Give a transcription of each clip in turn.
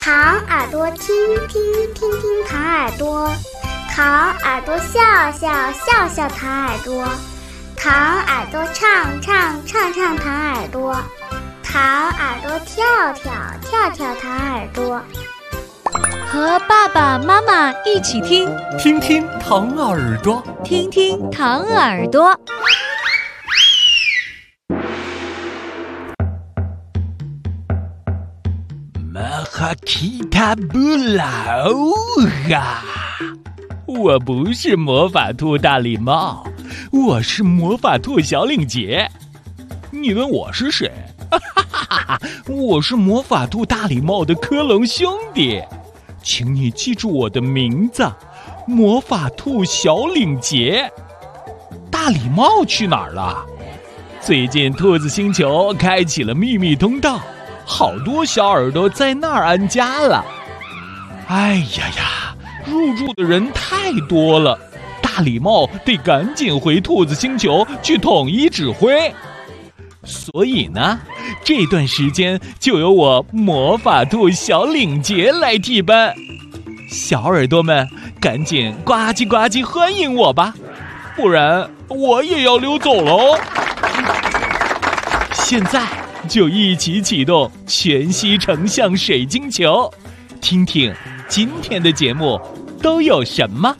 糖耳朵听听听听糖耳朵，糖耳朵笑笑笑笑糖耳朵，糖耳朵唱唱唱唱糖耳朵，糖耳朵跳跳跳跳糖耳朵。 和爸爸妈妈一起听， 听听糖耳朵， 听听糖耳朵。 马哈奇塔布拉欧哈！我不是魔法兔大礼帽，我是魔法兔小领结。你问我是谁？我是魔法兔大礼帽的科隆兄弟，请你记住我的名字，魔法兔小领结。大礼帽去哪儿了？最近兔子星球开启了秘密通道，好多小耳朵在那儿安家了。哎呀呀，入住的人太多了，大礼帽得赶紧回兔子星球去统一指挥。所以呢，这段时间就由我魔法兔小领结来替班。小耳朵们，赶紧呱唧呱唧欢迎我吧，不然我也要溜走喽。现在就一起启动全息成像水晶球，听听今天的节目都有什么。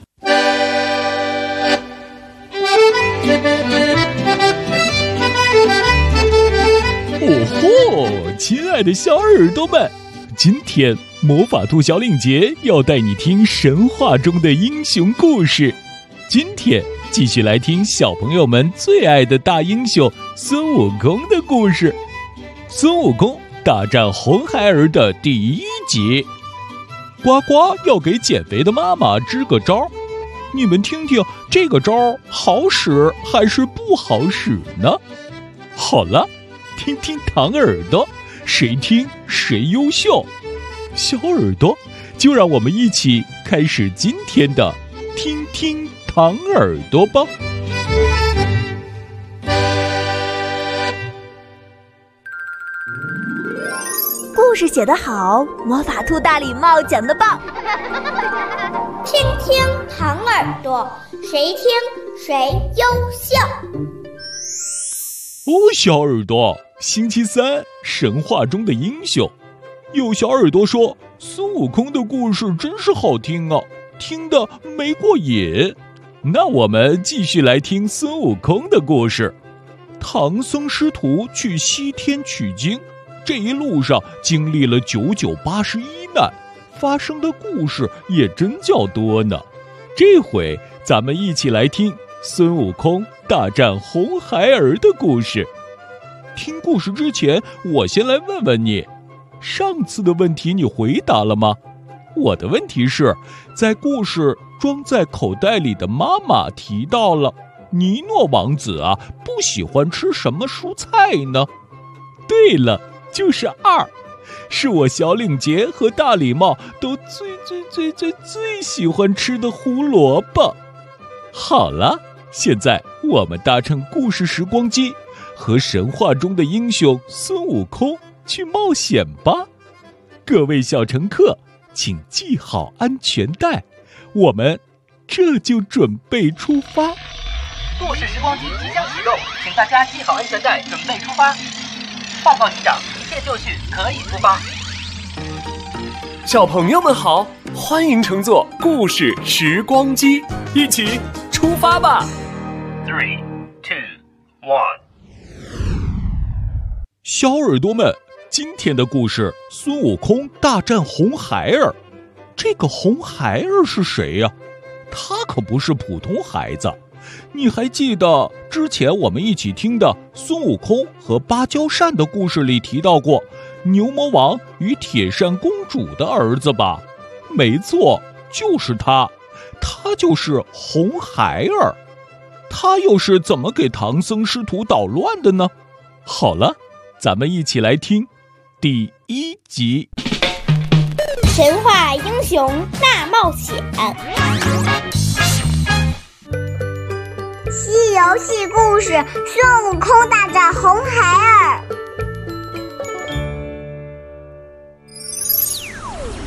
哦吼，亲爱的小耳朵们，今天魔法兔小领结要带你听神话中的英雄故事。今天继续来听小朋友们最爱的大英雄孙悟空的故事。孙悟空大战红孩儿的第1集。呱呱要给减肥的妈妈支个招，你们听听这个招好使还是不好使呢？好了，听听糖耳朵，谁听谁优秀。小耳朵，就让我们一起开始今天的听听糖耳朵吧。 故事写得好，魔法兔大礼帽讲得棒。 听听糖耳朵，谁听谁优秀。 小耳朵，星期三，神话中的英雄。有小耳朵说，孙悟空的故事真是好听啊，听得没过瘾。那我们继续来听孙悟空的故事。唐僧师徒去西天取经，这一路上经历了9981难，发生的故事也真叫多呢。这回咱们一起来听孙悟空大战红孩儿的故事。听故事之前，我先来问问你，上次的问题你回答了吗？我的问题是，在故事装在口袋里的妈妈提到了尼诺王子啊，不喜欢吃什么蔬菜呢？对了，就是2，是我小领结和大礼帽都最喜欢吃的胡萝卜。好了，现在我们搭乘故事时光机，和神话中的英雄孙悟空去冒险吧。各位小乘客，请系好安全带，我们这就准备出发。 故事时光机即将启动，请大家系好安全带，准备出发。报告机长，一切就绪，可以出发。 小朋友们好，欢迎乘坐故事时光机，一起出发吧。 3、2、1。 小耳朵们，今天的故事，孙悟空大战红孩儿。这个红孩儿是谁呀？他可不是普通孩子。你还记得之前我们一起听的孙悟空和芭蕉扇的故事里提到过牛魔王与铁扇公主的儿子吧？没错，就是他，他就是红孩儿。他又是怎么给唐僧师徒捣乱的呢？好了，咱们一起来听第1集。 神话英雄大冒险。西游记故事：孙悟空大战红孩儿。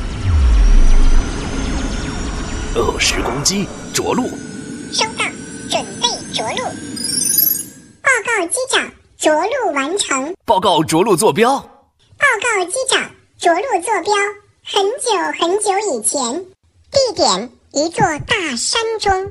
时光机着陆。 收到，准备着陆。报告机长，着陆完成。 报告着陆坐标。 报告机长，着陆坐标很久很久以前，地点一座大山中。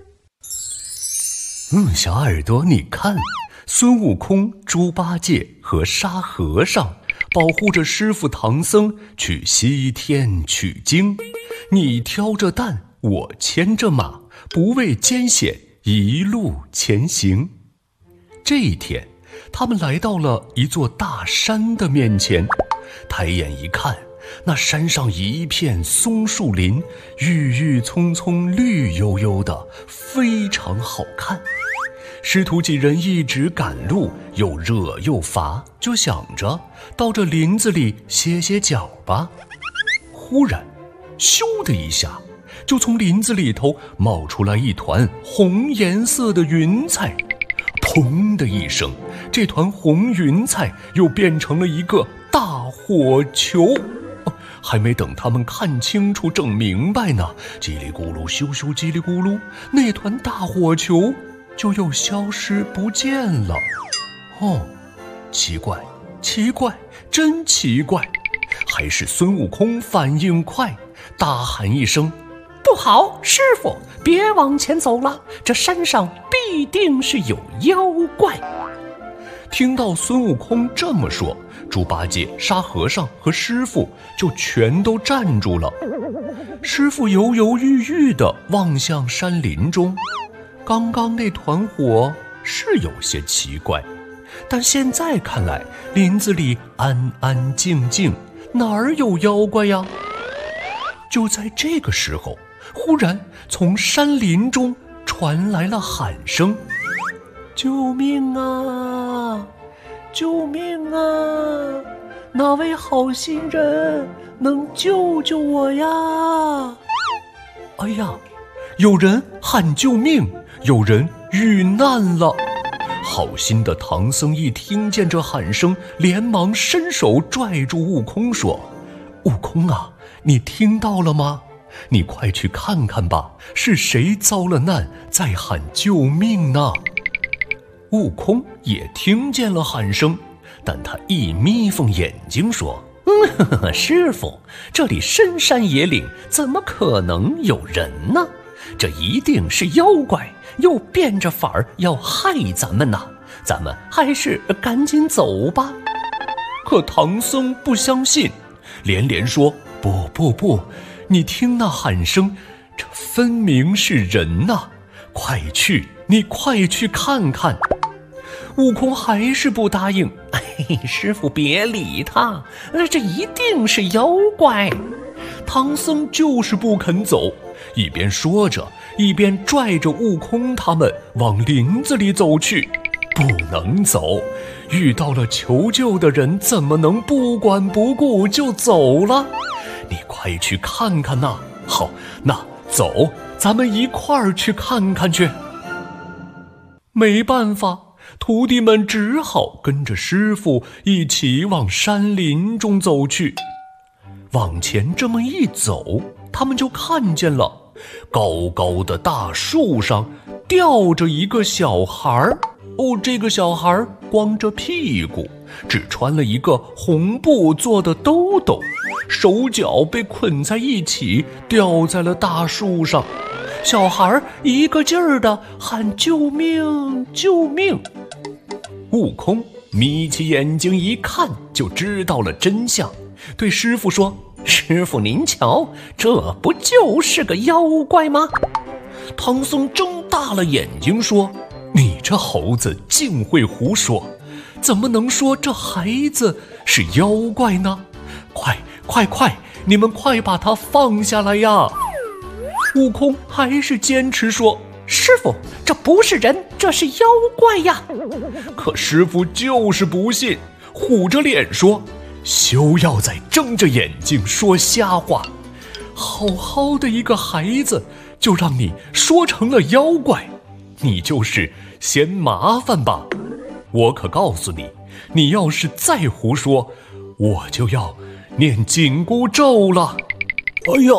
小耳朵，你看，孙悟空、猪八戒和沙和尚保护着师傅唐僧去西天取经，你挑着担，我牵着马，不畏艰险，一路前行。这一天，他们来到了一座大山的面前，抬眼一看，那山上一片松树林，郁郁葱葱，绿油油的，非常好看。师徒几人一直赶路，又热又乏，就想着到这林子里歇歇脚吧。忽然，咻的一下，就从林子里头冒出来一团红颜色的云彩。砰的一声，这团红云彩又变成了一个大火球。还没等他们看清楚整明白呢，叽里咕噜咻咻叽里咕噜，那团大火球就又消失不见了。奇怪，真奇怪！还是孙悟空反应快，大喊一声：“不好，师傅，别往前走了，这山上必定是有妖怪。”听到孙悟空这么说，猪八戒、沙和尚和师傅就全都站住了。师傅犹犹豫豫地望向山林中，刚刚那团火是有些奇怪，但现在看来，林子里安安静静，哪儿有妖怪呀？就在这个时候，忽然从山林中传来了喊声：“救命啊！救命啊！哪位好心人能救救我呀？”哎呀，有人喊救命，有人遇难了。好心的唐僧一听见这喊声，连忙伸手拽住悟空说：“悟空啊，你听到了吗？你快去看看吧，是谁遭了难，在喊救命呢？”悟空也听见了喊声，但他一眯缝眼睛说：“师傅，这里深山野岭，怎么可能有人呢？这一定是妖怪，又变着法儿要害咱们呐！咱们还是赶紧走吧。”可唐僧不相信，连连说：“不，你听那喊声，这分明是人呐！你快去看看。”悟空还是不答应。师傅别理他，这一定是妖怪。唐僧就是不肯走，一边说着，一边拽着悟空他们往林子里走去。不能走，遇到了求救的人，怎么能不管不顾就走了？你快去看看呐！好，那走，咱们一块儿去看看去。没办法，徒弟们只好跟着师傅一起往山林中走去。往前这么一走，他们就看见了高高的大树上吊着一个小孩。这个小孩光着屁股，只穿了一个红布做的兜兜，手脚被捆在一起，吊在了大树上。小孩一个劲儿地喊救命救命。悟空眯起眼睛一看，就知道了真相，对师傅说：“师傅您瞧，这不就是个妖怪吗？”唐僧睁大了眼睛说：“你这猴子竟会胡说，怎么能说这孩子是妖怪呢？快，你们快把他放下来呀！”悟空还是坚持说：“师傅，这不是人，这是妖怪呀！”可师傅就是不信，虎着脸说：“休要再睁着眼睛说瞎话，好好的一个孩子，就让你说成了妖怪，你就是嫌麻烦吧？我可告诉你，你要是再胡说，我就要念紧箍咒了。”哎呦，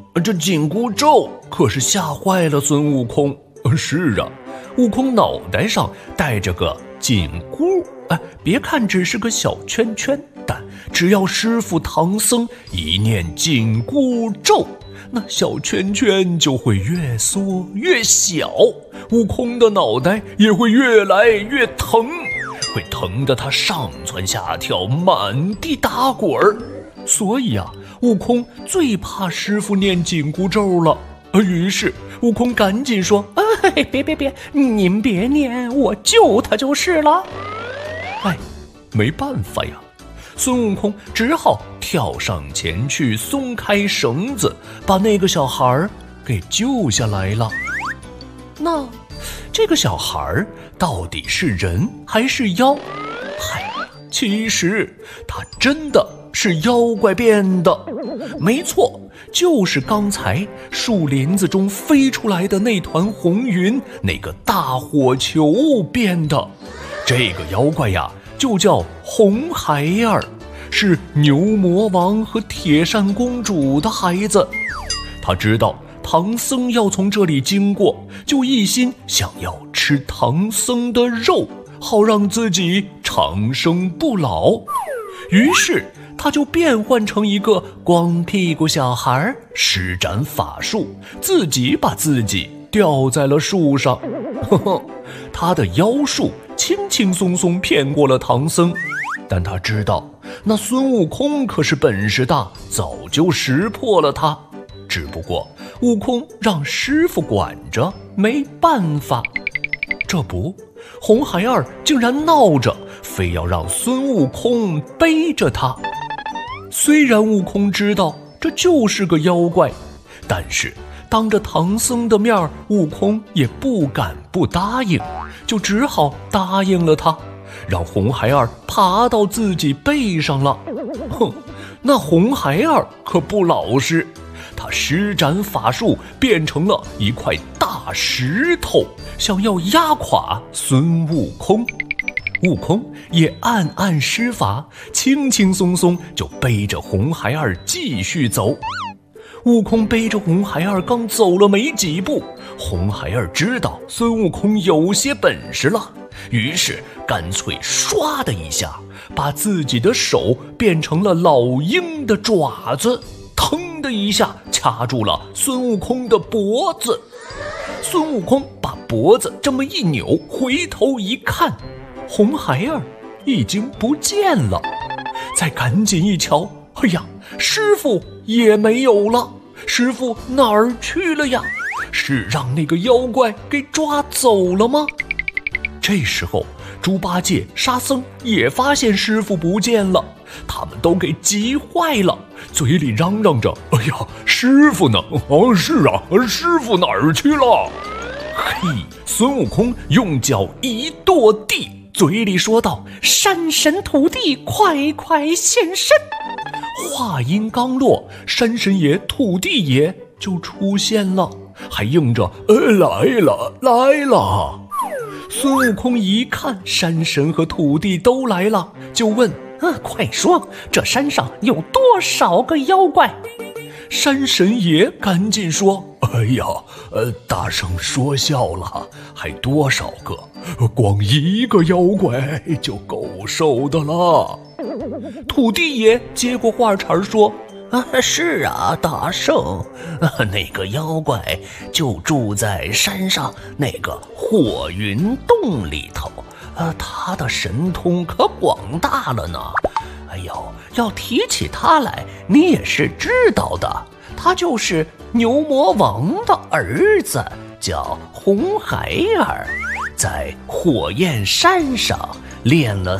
这紧箍咒可是吓坏了孙悟空。是啊，悟空脑袋上戴着个紧箍，别看只是个小圈圈，但只要师傅唐僧一念紧箍咒，那小圈圈就会越缩越小，悟空的脑袋也会越来越疼，会疼得他上蹿下跳，满地打滚儿。所以啊，悟空最怕师傅念紧箍咒了。于是悟空赶紧说：别，您别念，我救他就是了。没办法呀，孙悟空只好跳上前去，松开绳子，把那个小孩给救下来了。那这个小孩到底是人还是妖？其实他真的是妖怪变的，没错，就是刚才树林子中飞出来的那团红云，那个大火球变的。这个妖怪呀，就叫红孩儿，是牛魔王和铁扇公主的孩子。他知道唐僧要从这里经过，就一心想要吃唐僧的肉，好让自己长生不老。于是他就变换成一个光屁股小孩，施展法术，自己把自己吊在了树上。他的妖术轻轻松松骗过了唐僧，但他知道那孙悟空可是本事大，早就识破了他。只不过悟空让师傅管着，没办法。这不，红孩儿竟然闹着非要让孙悟空背着他。虽然悟空知道这就是个妖怪，但是当着唐僧的面，悟空也不敢不答应，就只好答应了他，让红孩儿爬到自己背上了。那红孩儿可不老实，他施展法术变成了一块大石头，想要压垮孙悟空。悟空也暗暗施法，轻轻松松就背着红孩儿继续走。悟空背着红孩儿刚走了没几步，红孩儿知道孙悟空有些本事了，于是干脆唰的一下把自己的手变成了老鹰的爪子，腾的一下掐住了孙悟空的脖子。孙悟空把脖子这么一扭，回头一看，红孩儿已经不见了。再赶紧一瞧，哎呀，师傅也没有了。师傅哪儿去了呀？是让那个妖怪给抓走了吗？这时候猪八戒、沙僧也发现师傅不见了，他们都给急坏了，嘴里嚷嚷着：哎呀，师傅呢？是啊，师傅哪儿去了？孙悟空用脚一跺地，嘴里说道：山神土地，快快现身！话音刚落，山神爷、土地爷就出现了，还应着来了。孙悟空一看山神和土地都来了，就问：快说，这山上有多少个妖怪？山神爷赶紧说：哎呀，大圣说笑了，还多少个？光一个妖怪就够受的了。土地爷接过话茬说：是啊，大圣，那个妖怪就住在山上那个火云洞里头，他的神通可广大了呢。哎呦，要提起他来，你也是知道的，他就是牛魔王的儿子，叫红孩儿，在火焰山上练了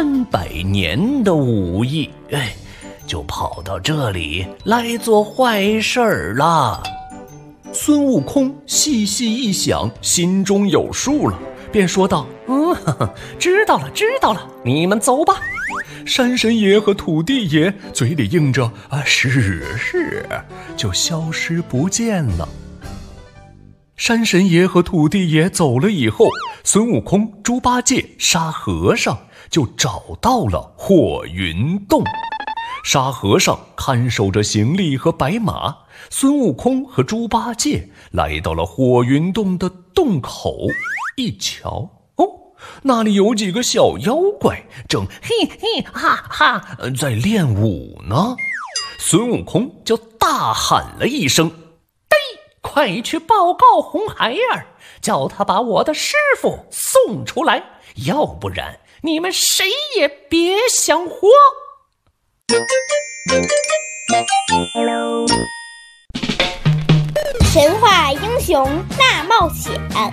300年的武艺，就跑到这里来做坏事儿了。孙悟空细细一想，心中有数了，便说道：知道了，你们走吧。山神爷和土地爷嘴里应着是，就消失不见了。山神爷和土地爷走了以后，孙悟空、猪八戒、沙和尚就找到了火云洞。 沙和尚看守着行李和白马，孙悟空和猪八戒来到了火云洞的洞口，一瞧，那里有几个小妖怪正嘿嘿哈哈在练舞呢。孙悟空就大喊了一声：快去报告红孩儿，叫他把我的师傅送出来，要不然你们谁也别想活。 神话英雄大冒险。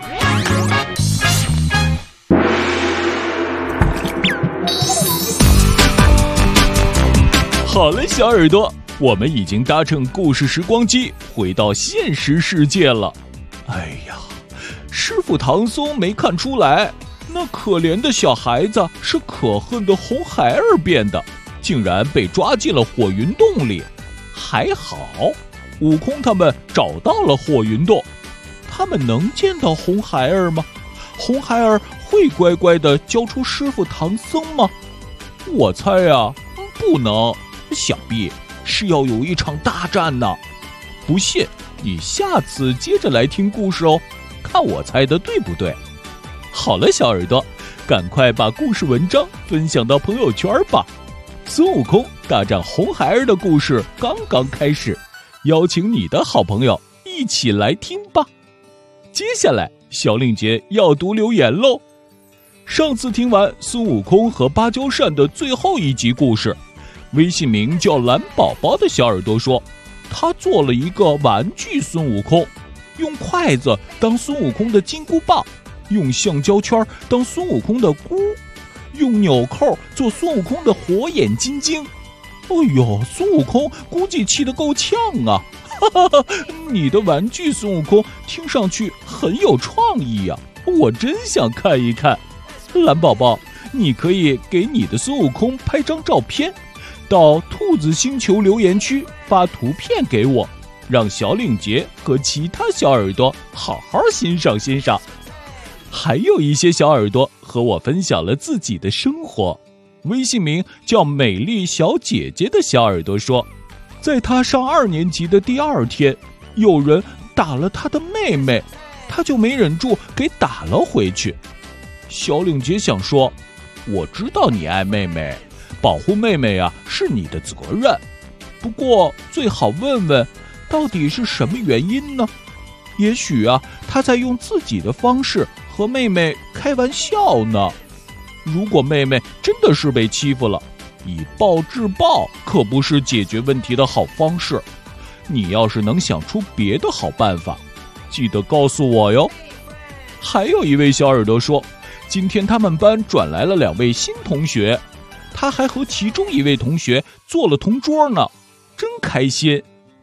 好了，小耳朵，我们已经搭乘故事时光机回到现实世界了。哎呀，师傅唐僧没看出来，那可怜的小孩子是可恨的红孩儿变的，竟然被抓进了火云洞里。还好，悟空他们找到了火云洞。他们能见到红孩儿吗？红孩儿会乖乖地交出师傅唐僧吗？我猜啊，不能。想必是要有一场大战呢。不信你下次接着来听故事哦，看我猜的对不对。好了，小耳朵，赶快把故事文章分享到朋友圈吧。孙悟空大战红孩儿的故事刚刚开始，邀请你的好朋友一起来听吧。接下来小令杰要读留言喽。上次听完孙悟空和芭蕉扇的最后一集故事，微信名叫蓝宝宝的小耳朵说，他做了一个玩具孙悟空，用筷子当孙悟空的金箍棒，用橡胶圈当孙悟空的箍，用纽扣做孙悟空的火眼金睛。哎呦，孙悟空估计气得够呛啊！哈哈，你的玩具孙悟空听上去很有创意呀，我真想看一看。蓝宝宝，你可以给你的孙悟空拍张照片，到兔子星球留言区发图片给我，让小令杰和其他小耳朵好好欣赏欣赏。还有一些小耳朵和我分享了自己的生活，微信名叫美丽小姐姐的小耳朵说，在她上2年级的第2天，有人打了她的妹妹，她就没忍住给打了回去。小令杰想说，我知道你爱妹妹，保护妹妹啊是你的责任，不过最好问问到底是什么原因呢？也许啊她在用自己的方式和妹妹开玩笑呢。如果妹妹真的是被欺负了，以暴制暴可不是解决问题的好方式。你要是能想出别的好办法，记得告诉我哟。还有一位小耳朵说，今天他们班转来了2位新同学，他还和其中一位同学做了同桌呢，真开心。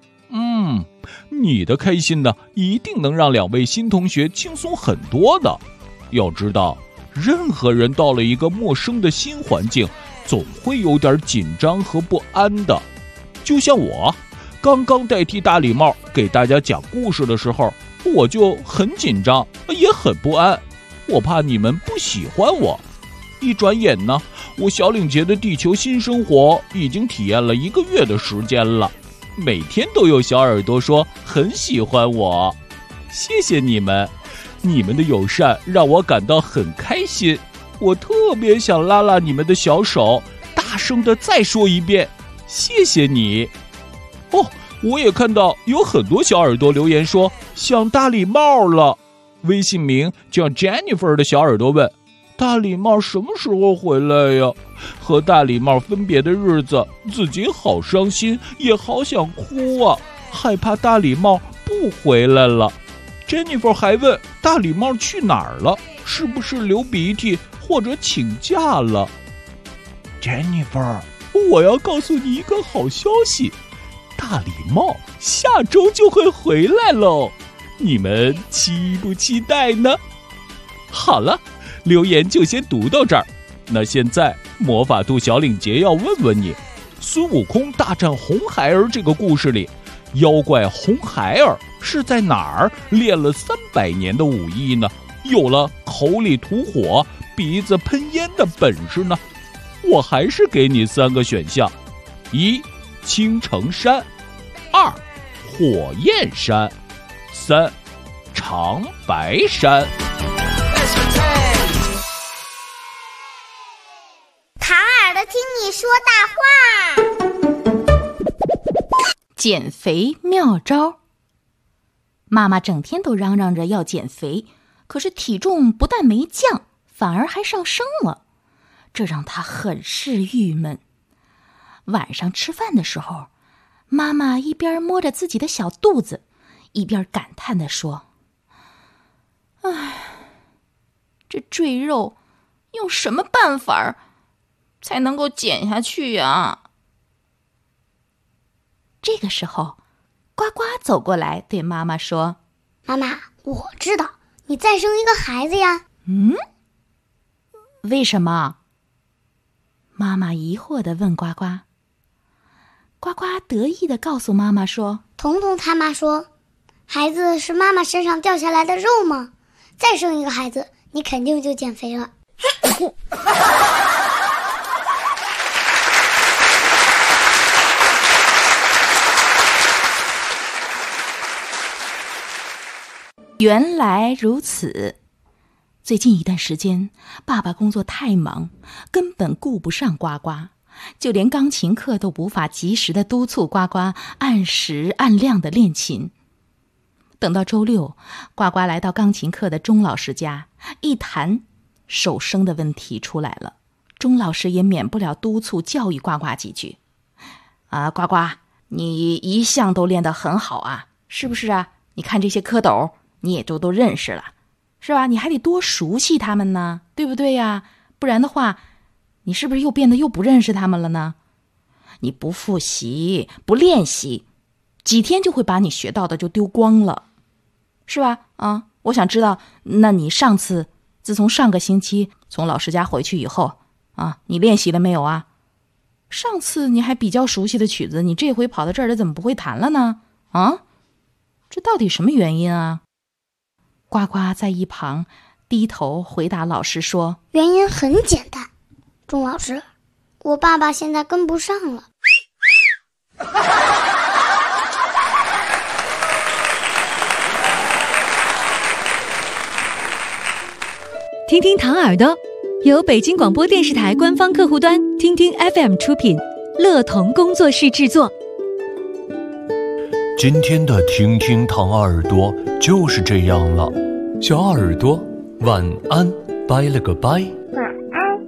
你的开心呢，一定能让2位新同学轻松很多的。要知道，任何人到了一个陌生的新环境，总会有点紧张和不安的。就像我刚刚代替大礼帽给大家讲故事的时候，我就很紧张，也很不安，我怕你们不喜欢我。一转眼呢，我小领杰的地球新生活已经体验了1个月的时间了，每天都有小耳朵说很喜欢我，谢谢你们，你们的友善让我感到很开心。我特别想拉拉你们的小手，大声地再说一遍，谢谢你。我也看到有很多小耳朵留言说想大礼帽了。微信名叫 Jennifer 的小耳朵问，大礼帽什么时候回来呀？和大礼帽分别的日子，自己好伤心，也好想哭啊，害怕大礼帽不回来了。Jennifer 还问大礼帽去哪儿了，是不是流鼻涕或者请假了。 Jennifer， 我要告诉你一个好消息，大礼帽下周就会回来喽，你们期不期待呢？好了，留言就先读到这儿。那现在魔法兔小领杰要问问你，孙悟空大战红孩儿这个故事里，妖怪红孩儿是在哪儿练了300年的武艺呢？有了口里吐火鼻子喷烟的本事呢？我还是给你3个选项： 1. 青城山， 2. 火焰山， 3. 长白山。 唐耳朵听你说大话。 减肥妙招。妈妈整天都嚷嚷着要减肥，可是体重不但没降，反而还上升了，这让她很是郁闷。晚上吃饭的时候，妈妈一边摸着自己的小肚子，一边感叹地说：唉，这赘肉用什么办法才能够减下去呀？这个时候，呱呱走过来对妈妈说： 妈妈，我知道，你再生一个孩子呀。 为什么？妈妈疑惑地问呱呱。呱呱得意地告诉妈妈说： 彤彤他妈说，孩子是妈妈身上掉下来的肉吗？再生一个孩子，你肯定就减肥了。 原来如此。最近一段时间，爸爸工作太忙，根本顾不上呱呱，就连钢琴课都无法及时地督促呱呱按时按量地练琴。等到周六，呱呱来到钢琴课的钟老师家，一谈，手生的问题出来了。钟老师也免不了督促教育呱呱几句。呱呱，你一向都练得很好啊，是不是啊？你看这些蝌蚪，你也都认识了，是吧？你还得多熟悉他们呢，对不对呀？不然的话，你是不是又变得又不认识他们了呢？你不复习，不练习，几天就会把你学到的就丢光了，是吧？我想知道，那你自从上个星期从老师家回去以后你练习了没有啊？上次你还比较熟悉的曲子，你这回跑到这儿怎么不会弹了呢？这到底什么原因啊？呱呱在一旁低头回答老师说： 原因很简单，钟老师，我爸爸现在跟不上了。 听听唐耳朵，由北京广播电视台官方客户端听听 FM 出品，乐童工作室制作。 今天的听听唐耳朵就是这样了，小耳朵晚安，拜了个拜。 晚安。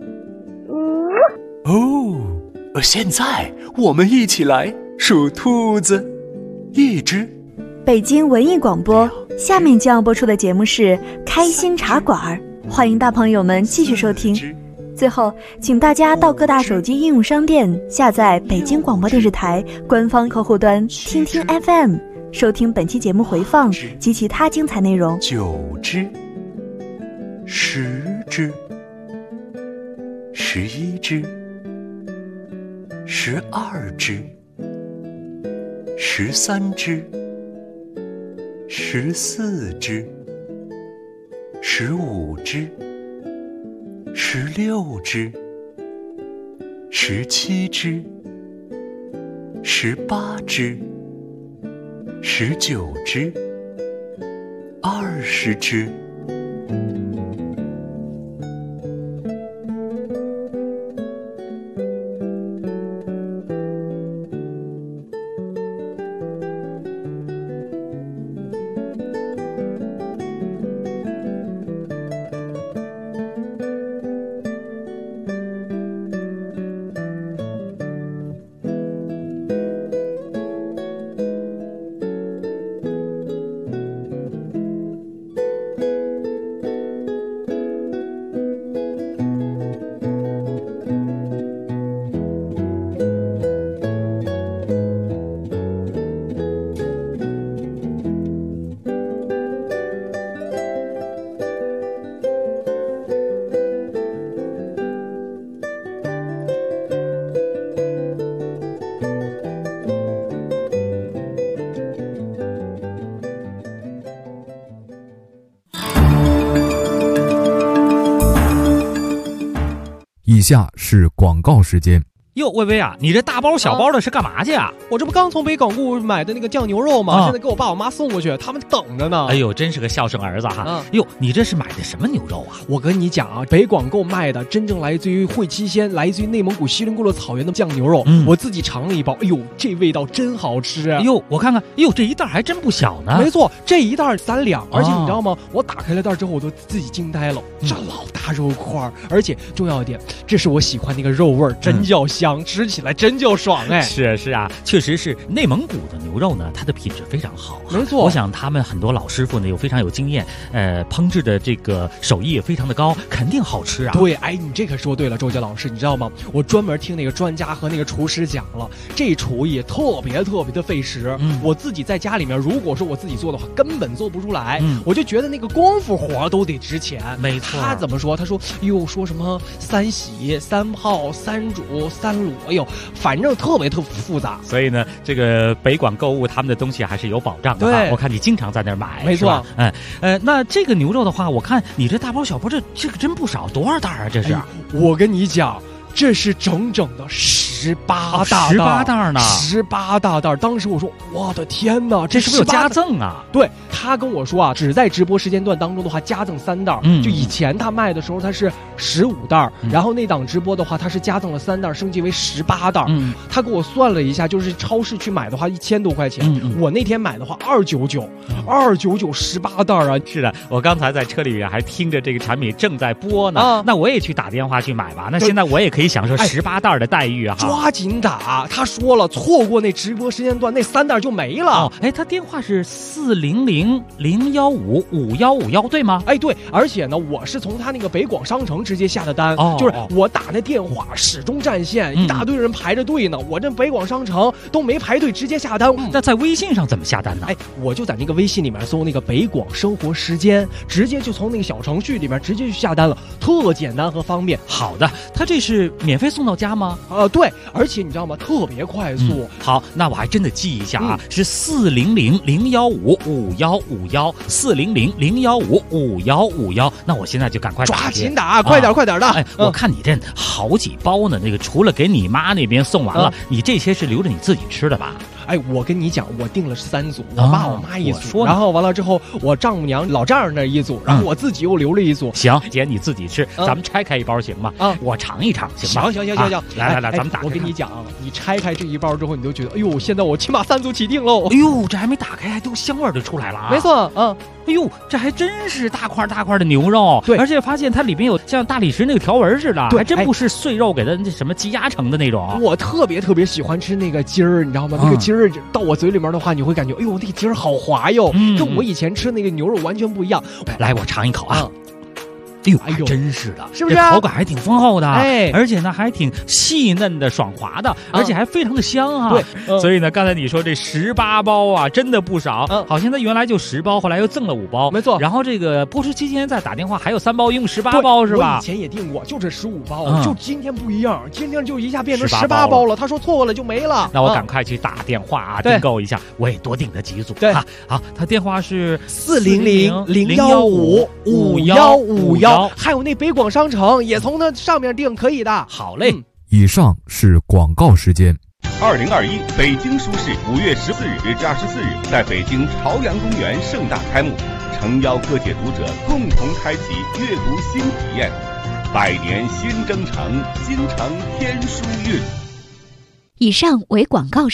现在我们一起来数兔子。1只。 北京文艺广播，下面将要播出的节目是开心茶馆，欢迎大朋友们继续收听。最后，请大家到各大手机应用商店下载北京广播电视台官方客户端听听 FM， 收听本期节目回放及其他精彩内容。 9只。10只。11只。12只。13只。14只。15只。16只。17只。18只。19只。20只。 以下是广告时间。 哟，薇薇啊，你这大包小包的是干嘛去啊？ 我这不刚从北港固买的那个酱牛肉吗？现在给我爸我妈送过去，他们等着呢。 哎呦，真是个孝顺儿子哈！哟，你这是买的什么牛肉啊？ 我跟你讲啊，北广购卖的真正来自于会期鲜，来自于内蒙古锡林郭勒草原的酱牛肉，我自己尝了一包，哎呦，这味道真好吃！ 哎呦，我看看，哎呦，这一袋还真不小呢。 没错，这一袋3两，而且你知道吗？我打开了袋之后，我都自己惊呆了，这老大肉块，而且重要一点，这是我喜欢那个肉味，真叫香，吃起来真叫爽哎！ 是啊，确实是内蒙古的牛肉呢，它的品质非常好。 没错， 我想他们很多老师傅呢又非常有经验，烹制的这个手艺也非常的高，肯定好吃啊。 对，哎，你这可说对了，周杰老师，你知道吗？我专门听那个专家和那个厨师讲了，这厨艺特别的费时。我自己在家里面，如果说我自己做的话，根本做不出来。我就觉得那个功夫活都得值钱。 没错。 他怎么说？他说，哟，说什么3洗、3泡、3煮、3卤，哎呦，反正特别复杂。 所以呢，这个北广购物他们的东西还是有保障的。 对， 我看你经常在那儿买， 没错。 那这个牛肉的话，我看你这大包小包，这个真不少，多少袋啊？这是？ 我跟你讲，这是整整的18 袋呢 ，18大袋。当时我说，我的天哪， 这是不是有加赠啊？ 对，他跟我说啊，只在直播时间段当中的话，加赠3袋。就以前他卖的时候，他是15袋，然后那档直播的话，他是加赠了3袋，升级为18袋。他给我算了一下，就是超市去买的话，1000多块钱。我那天买的话，299，29918袋啊！ 是的，我刚才在车里面还听着这个产品正在播呢。那我也去打电话去买吧。那现在我也可以享受18袋的待遇啊！ 抓紧打！他说了，错过那直播时间段，那3袋就没了。 他电话是400-015-5151，对吗？ 对，而且呢，我是从他那个北广商城直接下的单，就是我打那电话始终占线，一大堆人排着队呢。我这北广商城都没排队，直接下单。 那在微信上怎么下单呢？ 我就在那个微信里面搜那个北广生活时间，直接就从那个小程序里面直接去下单了，特简单和方便。 好的，他这是免费送到家吗？ 对，而且你知道吗？特别快速。 好，那我还真的记一下啊，是400-015-5151，400-015-5151。那我现在就赶快抓紧打，快点的。 我看你这好几包呢，那个除了给你妈那边送完了，你这些是留着你自己吃的吧？ 我跟你讲，我订了3组，我爸我妈一组，然后完了之后，我丈母娘老丈人那一组，然后我自己又留了一组。 行，姐你自己吃，咱们拆开一包行吗？我尝一尝行吗？ 行， 来，咱们打开。 我跟你讲，你拆开这一包之后，你都觉得，哎呦，现在我起码3组起订喽。 哎呦，这还没打开，都香味儿就出来了啊！ 没错， 哎呦，这还真是大块的牛肉， 对， 而且发现它里面有像大理石那个条纹似的，还真不是碎肉给它那什么积压成的那种。 我特别喜欢吃那个筋儿，你知道吗？那个筋儿到我嘴里面的话，你会感觉，哎呦，那个筋儿好滑哟，跟我以前吃那个牛肉完全不一样。 来，我尝一口啊。哎呦，真是的， 是不是？ 这口感还挺丰厚的，而且呢还挺细嫩的、爽滑的，而且还非常的香啊。 对， 所以呢，刚才你说这18包啊，真的不少。好像它原来就10包，后来又赠了5包， 没错。 然后这个播出期间再打电话还有3包，一共18包是吧？ 我以前也订过，就这15包，就今天不一样，今天就一下变成18包了。他说错过了就没了。 那我赶快去打电话啊，订购一下，我也多订了几组。 对， 好，他电话是 400-015-5151，还有那北广商城也从那上面订，可以的。 好嘞。 以上是广告时间。 2021北京书市5月14日至24日在北京朝阳公园盛大开幕，诚邀各界读者共同开启阅读新体验。百年新征程，京城天书韵。 以上为广告。